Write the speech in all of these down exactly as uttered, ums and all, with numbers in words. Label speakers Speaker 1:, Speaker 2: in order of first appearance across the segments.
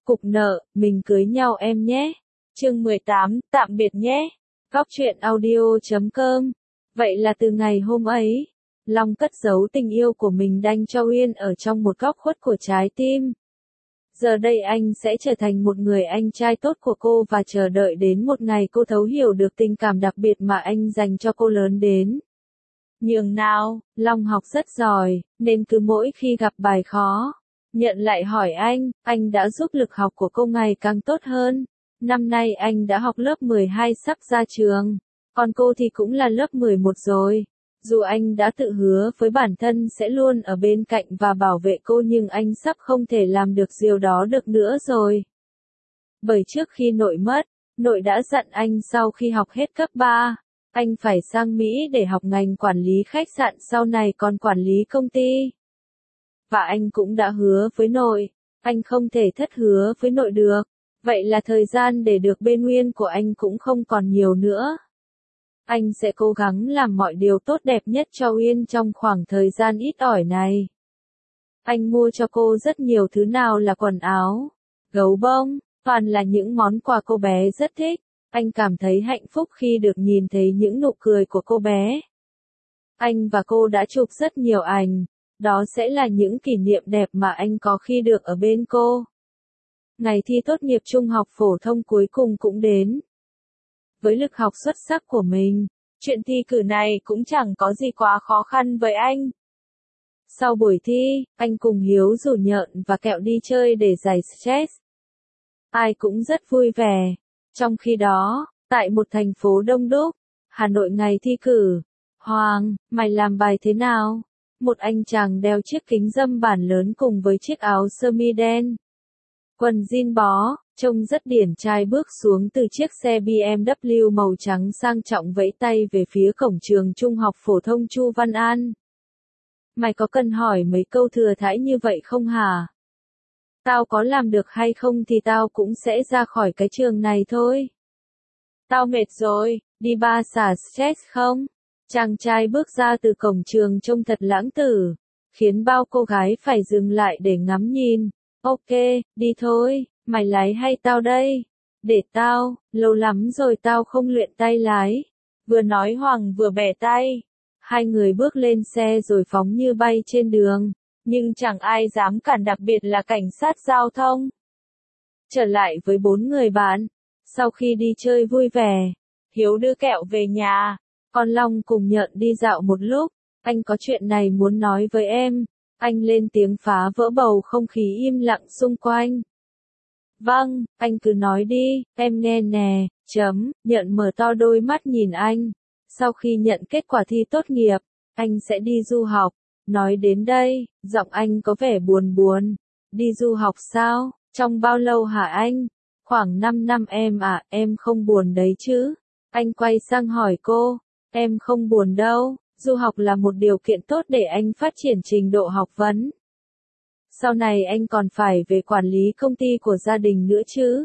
Speaker 1: Cục nợ, mình cưới nhau em nhé. Chương mười tám, tạm biệt nhé. Góc truyện audio chấm com. Vậy là từ ngày hôm ấy, Long cất giấu tình yêu của mình dành cho Uyên ở trong một góc khuất của trái tim. Giờ đây anh sẽ trở thành một người anh trai tốt của cô và chờ đợi đến một ngày cô thấu hiểu được tình cảm đặc biệt mà anh dành cho cô lớn đến nhường nào. Long học rất giỏi, nên cứ mỗi khi gặp bài khó, Nhận lại hỏi anh, anh đã giúp lực học của cô ngày càng tốt hơn. Năm nay anh đã học lớp mười hai sắp ra trường, còn cô thì cũng là lớp mười một rồi. Dù anh đã tự hứa với bản thân sẽ luôn ở bên cạnh và bảo vệ cô nhưng anh sắp không thể làm được điều đó được nữa rồi. Bởi trước khi nội mất, nội đã dặn anh sau khi học hết cấp ba, anh phải sang Mỹ để học ngành quản lý khách sạn sau này còn quản lý công ty. Và anh cũng đã hứa với nội, anh không thể thất hứa với nội được, vậy là thời gian để được bên Uyên của anh cũng không còn nhiều nữa. Anh sẽ cố gắng làm mọi điều tốt đẹp nhất cho Uyên trong khoảng thời gian ít ỏi này. Anh mua cho cô rất nhiều thứ, nào là quần áo, gấu bông, toàn là những món quà cô bé rất thích. Anh cảm thấy hạnh phúc khi được nhìn thấy những nụ cười của cô bé. Anh và cô đã chụp rất nhiều ảnh, đó sẽ là những kỷ niệm đẹp mà anh có khi được ở bên cô. Ngày thi tốt nghiệp trung học phổ thông cuối cùng cũng đến. Với lực học xuất sắc của mình, chuyện thi cử này cũng chẳng có gì quá khó khăn với anh. Sau buổi thi, anh cùng Hiếu rủ Nhợn và Kẹo đi chơi để giải stress. Ai cũng rất vui vẻ. Trong khi đó, tại một thành phố đông đúc, Hà Nội ngày thi cử, Hoàng, mày làm bài thế nào? Một anh chàng đeo chiếc kính râm bản lớn cùng với chiếc áo sơ mi đen, quần jean bó, trông rất điển trai bước xuống từ chiếc xe bê em vê màu trắng sang trọng vẫy tay về phía cổng trường trung học phổ thông Chu Văn An. Mày có cần hỏi mấy câu thừa thãi như vậy không hả? Tao có làm được hay không thì tao cũng sẽ ra khỏi cái trường này thôi. Tao mệt rồi, đi ba xả stress không? Chàng trai bước ra từ cổng trường trông thật lãng tử, khiến bao cô gái phải dừng lại để ngắm nhìn. Ok, đi thôi, mày lái hay tao đây? Để tao, lâu lắm rồi tao không luyện tay lái. Vừa nói Hoàng vừa bẻ tay. Hai người bước lên xe rồi phóng như bay trên đường, nhưng chẳng ai dám cản, đặc biệt là cảnh sát giao thông. Trở lại với bốn người bạn, sau khi đi chơi vui vẻ, Hiếu đưa Kẹo về nhà, còn Long cùng Nhợn đi dạo một lúc. Anh có chuyện này muốn nói với em. Anh lên tiếng phá vỡ bầu không khí im lặng xung quanh. Vâng, anh cứ nói đi, em nghe nè, chấm, Nhợn mở to đôi mắt nhìn anh. Sau khi nhận kết quả thi tốt nghiệp, anh sẽ đi du học. Nói đến đây, giọng anh có vẻ buồn buồn. Đi du học sao? Trong bao lâu hả anh? Khoảng năm năm em ạ, à, em không buồn đấy chứ? Anh quay sang hỏi cô, em không buồn đâu, du học là một điều kiện tốt để anh phát triển trình độ học vấn. Sau này anh còn phải về quản lý công ty của gia đình nữa chứ?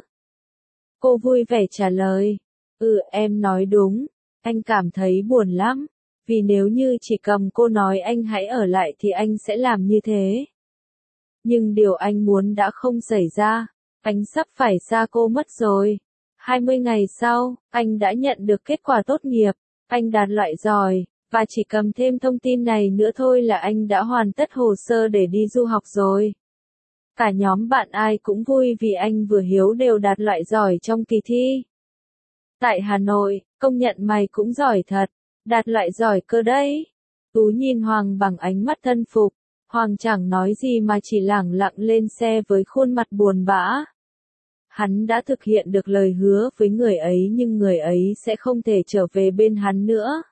Speaker 1: Cô vui vẻ trả lời, ừ em nói đúng, anh cảm thấy buồn lắm, vì nếu như chỉ cầm cô nói anh hãy ở lại thì anh sẽ làm như thế. Nhưng điều anh muốn đã không xảy ra, anh sắp phải xa cô mất rồi. hai mươi ngày sau, anh đã nhận được kết quả tốt nghiệp, anh đạt loại giỏi, và chỉ cầm thêm thông tin này nữa thôi là anh đã hoàn tất hồ sơ để đi du học rồi. Cả nhóm bạn ai cũng vui vì anh vừa Hiếu đều đạt loại giỏi trong kỳ thi. Tại Hà Nội, công nhận mày cũng giỏi thật, đạt loại giỏi cơ đấy. Tú nhìn Hoàng bằng ánh mắt thân phục, Hoàng chẳng nói gì mà chỉ lẳng lặng lên xe với khuôn mặt buồn bã. Hắn đã thực hiện được lời hứa với người ấy nhưng người ấy sẽ không thể trở về bên hắn nữa.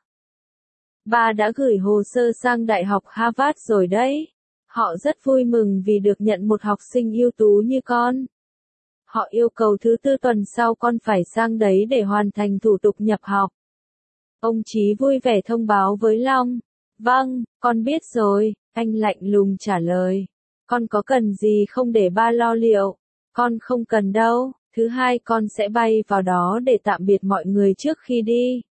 Speaker 1: Ba đã gửi hồ sơ sang Đại học Harvard rồi đấy. Họ rất vui mừng vì được nhận một học sinh ưu tú như con. Họ yêu cầu thứ tư tuần sau con phải sang đấy để hoàn thành thủ tục nhập học. Ông Chí vui vẻ thông báo với Long. Vâng, con biết rồi, anh lạnh lùng trả lời. Con có cần gì không để ba lo liệu? Con không cần đâu, thứ hai con sẽ bay vào đó để tạm biệt mọi người trước khi đi.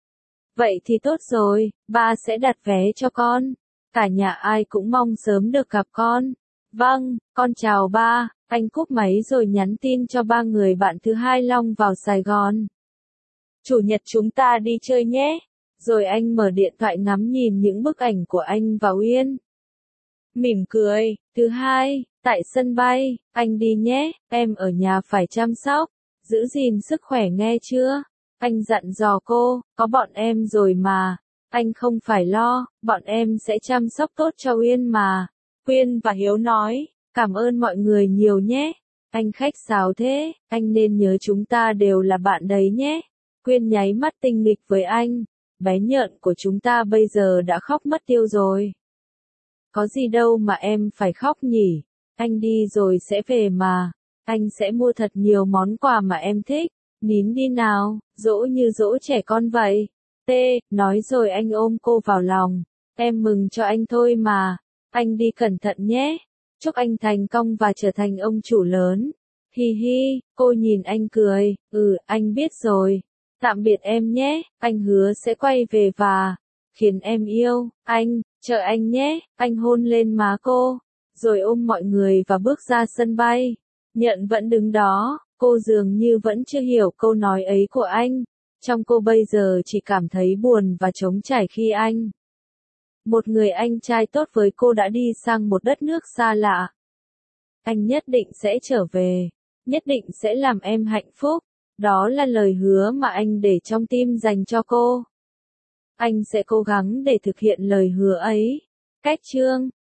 Speaker 1: Vậy thì tốt rồi, ba sẽ đặt vé cho con. Cả nhà ai cũng mong sớm được gặp con. Vâng, con chào ba, Anh cúp máy rồi nhắn tin cho ba người bạn thứ hai Long vào Sài Gòn. Chủ nhật chúng ta đi chơi nhé. Rồi anh mở điện thoại ngắm nhìn những bức ảnh của anh và Uyên. Mỉm cười. Thứ hai, tại sân bay, anh đi nhé, em ở nhà phải chăm sóc, giữ gìn sức khỏe nghe chưa? Anh dặn dò cô, có bọn em rồi mà, anh không phải lo, bọn em sẽ chăm sóc tốt cho Uyên mà. Uyên và Hiếu nói, cảm ơn mọi người nhiều nhé. Anh khách sáo thế, anh nên nhớ chúng ta đều là bạn đấy nhé. Quyên nháy mắt tinh nghịch với anh, bé nhợn của chúng ta bây giờ đã khóc mất tiêu rồi. Có gì đâu mà em phải khóc nhỉ, anh đi rồi sẽ về mà, anh sẽ mua thật nhiều món quà mà em thích, nín đi nào, dỗ như dỗ trẻ con vậy. T, nói rồi anh ôm cô vào lòng, em mừng cho anh thôi mà, anh đi cẩn thận nhé, chúc anh thành công và trở thành ông chủ lớn. Hi hi, cô nhìn anh cười, ừ, anh biết rồi, tạm biệt em nhé, anh hứa sẽ quay về và khiến em yêu, anh, chờ anh nhé, anh hôn lên má cô, rồi ôm mọi người và bước ra sân bay. Nhận vẫn đứng đó, cô dường như vẫn chưa hiểu câu nói ấy của anh, trong cô bây giờ chỉ cảm thấy buồn và trống trải khi anh. Một người anh trai tốt với cô đã đi sang một đất nước xa lạ. Anh nhất định sẽ trở về, nhất định sẽ làm em hạnh phúc, đó là lời hứa mà anh để trong tim dành cho cô. Anh sẽ cố gắng để thực hiện lời hứa ấy. Cách chương